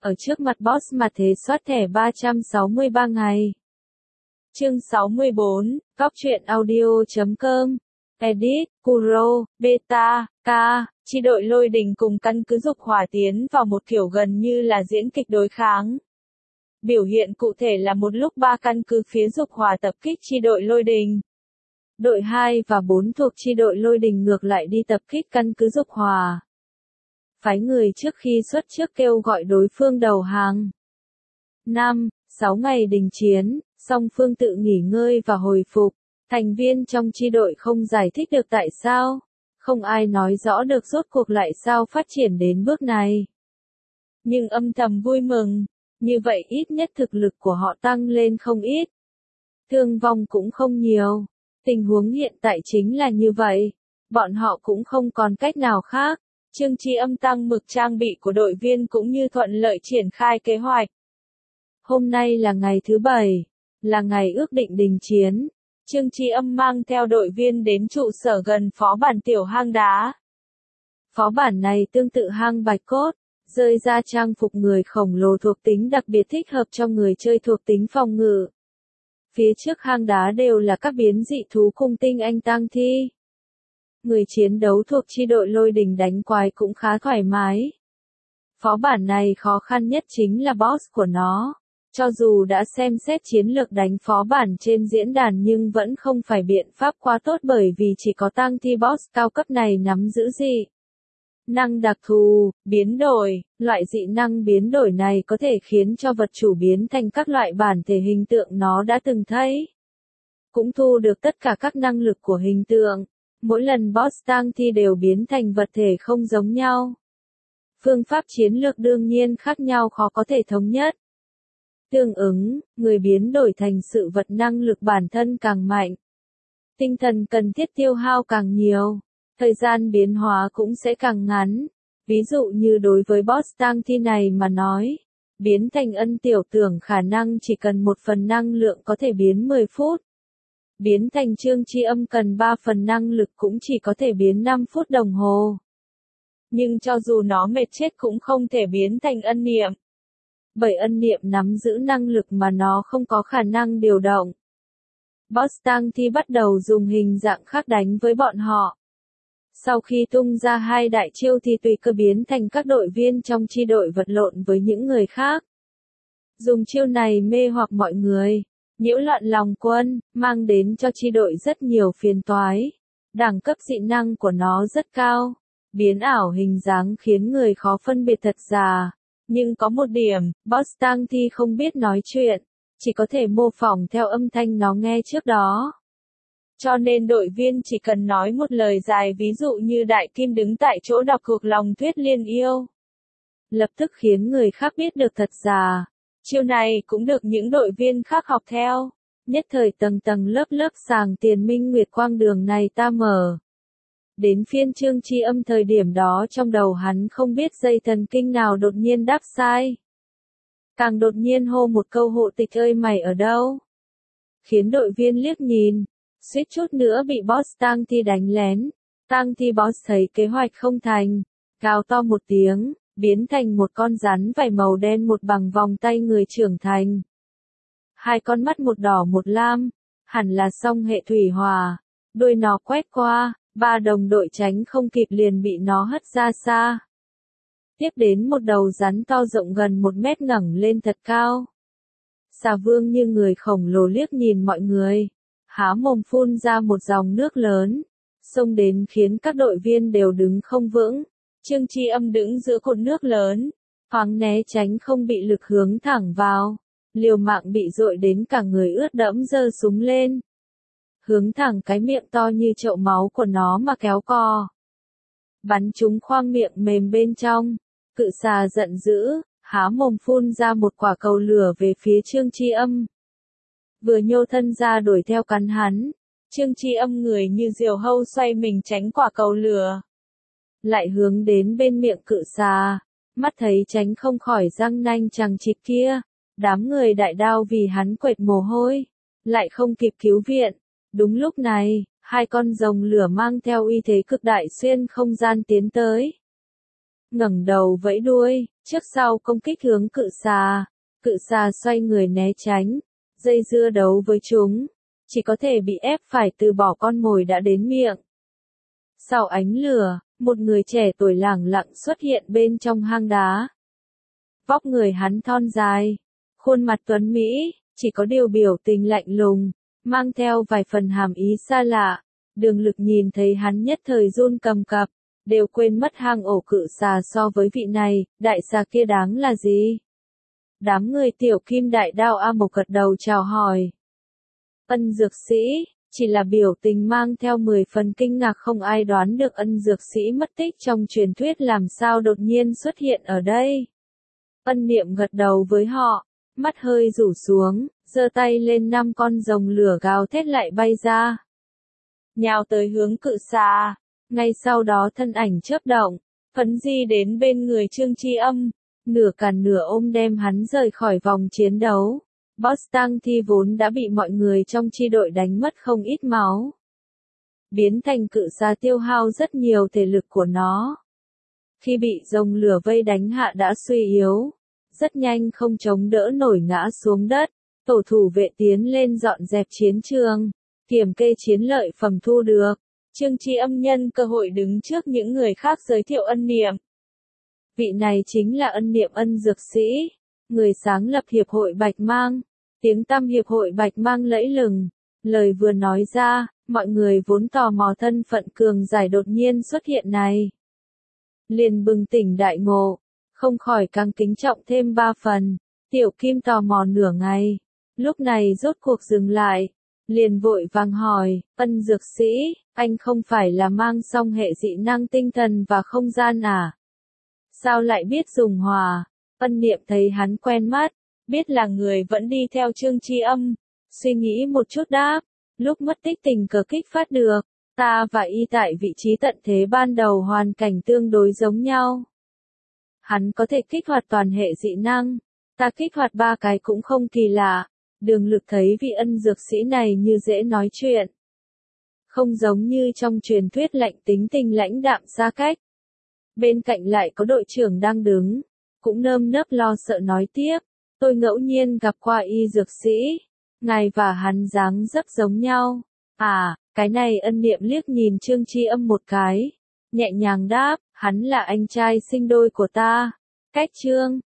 ở trước mặt boss mà thế soát thẻ 363 ngày. Chương 64, Góc truyện audio.com, Edit, Kuro, Beta, K, chi đội lôi đình cùng căn cứ dục hỏa tiến vào một kiểu gần như là diễn kịch đối kháng. Biểu hiện cụ thể là một lúc 3 căn cứ phía dục hỏa tập kích chi đội lôi đình. Đội 2 và 4 thuộc chi đội lôi đình ngược lại đi tập kích căn cứ dục hỏa. Phái người trước khi xuất trước kêu gọi đối phương đầu hàng. 6 ngày đình chiến, song phương tự nghỉ ngơi và hồi phục. Thành viên trong chi đội không giải thích được tại sao. Không ai nói rõ được rốt cuộc lại sao phát triển đến bước này. Nhưng âm thầm vui mừng. Như vậy ít nhất thực lực của họ tăng lên không ít. Thương vong cũng không nhiều. Tình huống hiện tại chính là như vậy. Bọn họ cũng không còn cách nào khác. Trương Tri Âm tăng mực trang bị của đội viên cũng như thuận lợi triển khai kế hoạch. Hôm nay là ngày thứ 7, là ngày ước định đình chiến. Trương Tri Âm mang theo đội viên đến trụ sở gần phó bản tiểu hang đá. Phó bản này tương tự hang bạch cốt, rơi ra trang phục người khổng lồ thuộc tính đặc biệt thích hợp cho người chơi thuộc tính phòng ngự. Phía trước hang đá đều là các biến dị thú cung tinh anh tang thi. Người chiến đấu thuộc chi đội lôi đình đánh quái cũng khá thoải mái. Phó bản này khó khăn nhất chính là boss của nó. Cho dù đã xem xét chiến lược đánh phó bản trên diễn đàn nhưng vẫn không phải biện pháp quá tốt bởi vì chỉ có tang thi boss cao cấp này nắm giữ dị năng đặc thù, biến đổi. Loại dị năng biến đổi này có thể khiến cho vật chủ biến thành các loại bản thể hình tượng nó đã từng thấy. Cũng thu được tất cả các năng lực của hình tượng. Mỗi lần boss tang thi đều biến thành vật thể không giống nhau. Phương pháp chiến lược đương nhiên khác nhau khó có thể thống nhất. Tương ứng, người biến đổi thành sự vật năng lực bản thân càng mạnh. Tinh thần cần thiết tiêu hao càng nhiều. Thời gian biến hóa cũng sẽ càng ngắn. Ví dụ như đối với boss tang thi này mà nói. Biến thành ân tiểu tưởng khả năng chỉ cần 1 phần năng lượng có thể biến 10 phút. Biến thành Trương Tri Âm cần 3 phần năng lực cũng chỉ có thể biến 5 phút đồng hồ. Nhưng cho dù nó mệt chết cũng không thể biến thành ân niệm. Bởi ân niệm nắm giữ năng lực mà nó không có khả năng điều động. Boss tang thi bắt đầu dùng hình dạng khác đánh với bọn họ. Sau khi tung ra 2 đại chiêu thì tùy cơ biến thành các đội viên trong chi đội vật lộn với những người khác. Dùng chiêu này mê hoặc mọi người. Nhiễu loạn lòng quân, mang đến cho chi đội rất nhiều phiền toái. Đẳng cấp dị năng của nó rất cao. Biến ảo hình dáng khiến người khó phân biệt thật giả. Nhưng có một điểm, boss tang thi không biết nói chuyện. Chỉ có thể mô phỏng theo âm thanh nó nghe trước đó. Cho nên đội viên chỉ cần nói một lời dài ví dụ như Đại Kim đứng tại chỗ đọc thuộc lòng thuyết liên yêu. Lập tức khiến người khác biết được thật giả. Chiêu này cũng được những đội viên khác học theo. Nhất thời tầng tầng lớp lớp sàng tiền minh nguyệt quang đường này ta mở. Đến phiên Trương Tri Âm thời điểm đó trong đầu hắn không biết dây thần kinh nào đột nhiên đáp sai. Càng đột nhiên hô một câu hộ tịch ơi mày ở đâu. Khiến đội viên liếc nhìn. Suýt chút nữa bị boss tang thi đánh lén. Tang thi boss thấy kế hoạch không thành. Gào to một tiếng. Biến thành một con rắn vảy màu đen một bằng vòng tay người trưởng thành. 2 con mắt một đỏ một lam, hẳn là song hệ thủy hỏa. Đuôi nó quét qua, 3 đồng đội tránh không kịp liền bị nó hất ra xa. Tiếp đến một đầu rắn to rộng gần 1 mét ngẩng lên thật cao. Xà vương như người khổng lồ liếc nhìn mọi người, há mồm phun ra một dòng nước lớn, xông đến khiến các đội viên đều đứng không vững. Trương Tri Âm đứng giữa cột nước lớn, thoáng né tránh không bị lực hướng thẳng vào, liều mạng bị dội đến cả người ướt đẫm giơ súng lên. Hướng thẳng cái miệng to như chậu máu của nó mà kéo cò. Bắn trúng khoang miệng mềm bên trong, cự xà giận dữ, há mồm phun ra một quả cầu lửa về phía Trương Tri Âm. Vừa nhô thân ra đuổi theo cắn hắn, Trương Tri Âm người như diều hâu xoay mình tránh quả cầu lửa. Lại hướng đến bên miệng cự xà, mắt thấy tránh không khỏi răng nanh chằng chịt kia, đám người đại đao vì hắn quệt mồ hôi, lại không kịp cứu viện. Đúng lúc này, 2 con rồng lửa mang theo uy thế cực đại xuyên không gian tiến tới. ngẩng đầu vẫy đuôi, trước sau công kích hướng cự xà. Cự xà xoay người né tránh, dây dưa đấu với chúng, chỉ có thể bị ép phải từ bỏ con mồi đã đến miệng. Sau ánh lửa, một người trẻ tuổi lẳng lặng xuất hiện bên trong hang đá. Vóc người hắn thon dài, khuôn mặt tuấn mỹ, chỉ có điều biểu tình lạnh lùng, mang theo vài phần hàm ý xa lạ. Đường Lực nhìn thấy hắn nhất thời run cầm cập, đều quên mất hang ổ cự xà so với vị này, đại xà kia đáng là gì? Đám người Tiểu Kim Đại Đao A Mộc gật đầu chào hỏi. Ân dược sĩ, chỉ là biểu tình mang theo 10 phần kinh ngạc, không ai đoán được ân dược sĩ mất tích trong truyền thuyết làm sao đột nhiên xuất hiện ở đây. Ân Niệm gật đầu với họ, mắt hơi rủ xuống, giơ tay lên 5 con rồng lửa gào thét lại bay ra. Nhào tới hướng cự xà, ngay sau đó thân ảnh chớp động, phấn di đến bên người Trương Chi Âm, nửa cản nửa ôm đem hắn rời khỏi vòng chiến đấu. Boss Tang Thi vốn đã bị mọi người trong chi đội đánh mất không ít máu. Biến thành cự xà tiêu hao rất nhiều thể lực của nó. Khi bị rồng lửa vây đánh hạ đã suy yếu, rất nhanh không chống đỡ nổi ngã xuống đất. Tổ thủ vệ tiến lên dọn dẹp chiến trường, kiểm kê chiến lợi phẩm thu được. Trương Chi Âm nhân cơ hội đứng trước những người khác giới thiệu Ân Niệm. Vị này chính là Ân Niệm ân dược sĩ, người sáng lập Hiệp hội Bạch Mang. Tiếng tăm Hiệp hội Bạch Mang lẫy lừng. Lời vừa nói ra, mọi người vốn tò mò thân phận cường giải đột nhiên xuất hiện này. Liền bừng tỉnh đại ngộ, không khỏi càng kính trọng thêm 3 phần. Tiểu Kim tò mò nửa ngày, lúc này rốt cuộc dừng lại, liền vội vàng hỏi, Ân dược sĩ, anh không phải là mang song hệ dị năng tinh thần và không gian à? Sao lại biết dùng hòa? Ân Niệm thấy hắn quen mắt, biết là người vẫn đi theo Trương Chi Âm, suy nghĩ một chút đáp, lúc mất tích tình cờ kích phát được, ta và y tại vị trí tận thế ban đầu hoàn cảnh tương đối giống nhau. Hắn có thể kích hoạt toàn hệ dị năng, ta kích hoạt 3 cái cũng không kỳ lạ. Đường Lực thấy vị ân dược sĩ này như dễ nói chuyện, không giống như trong truyền thuyết lạnh tính tình lãnh đạm xa cách. Bên cạnh lại có đội trưởng đang đứng, cũng nơm nớp lo sợ nói tiếp, tôi ngẫu nhiên gặp qua y dược sĩ, ngài và hắn dáng dấp giống nhau. À, cái này Ân Niệm liếc nhìn Trương Chi Âm một cái, nhẹ nhàng đáp, hắn là anh trai sinh đôi của ta. Cách Trương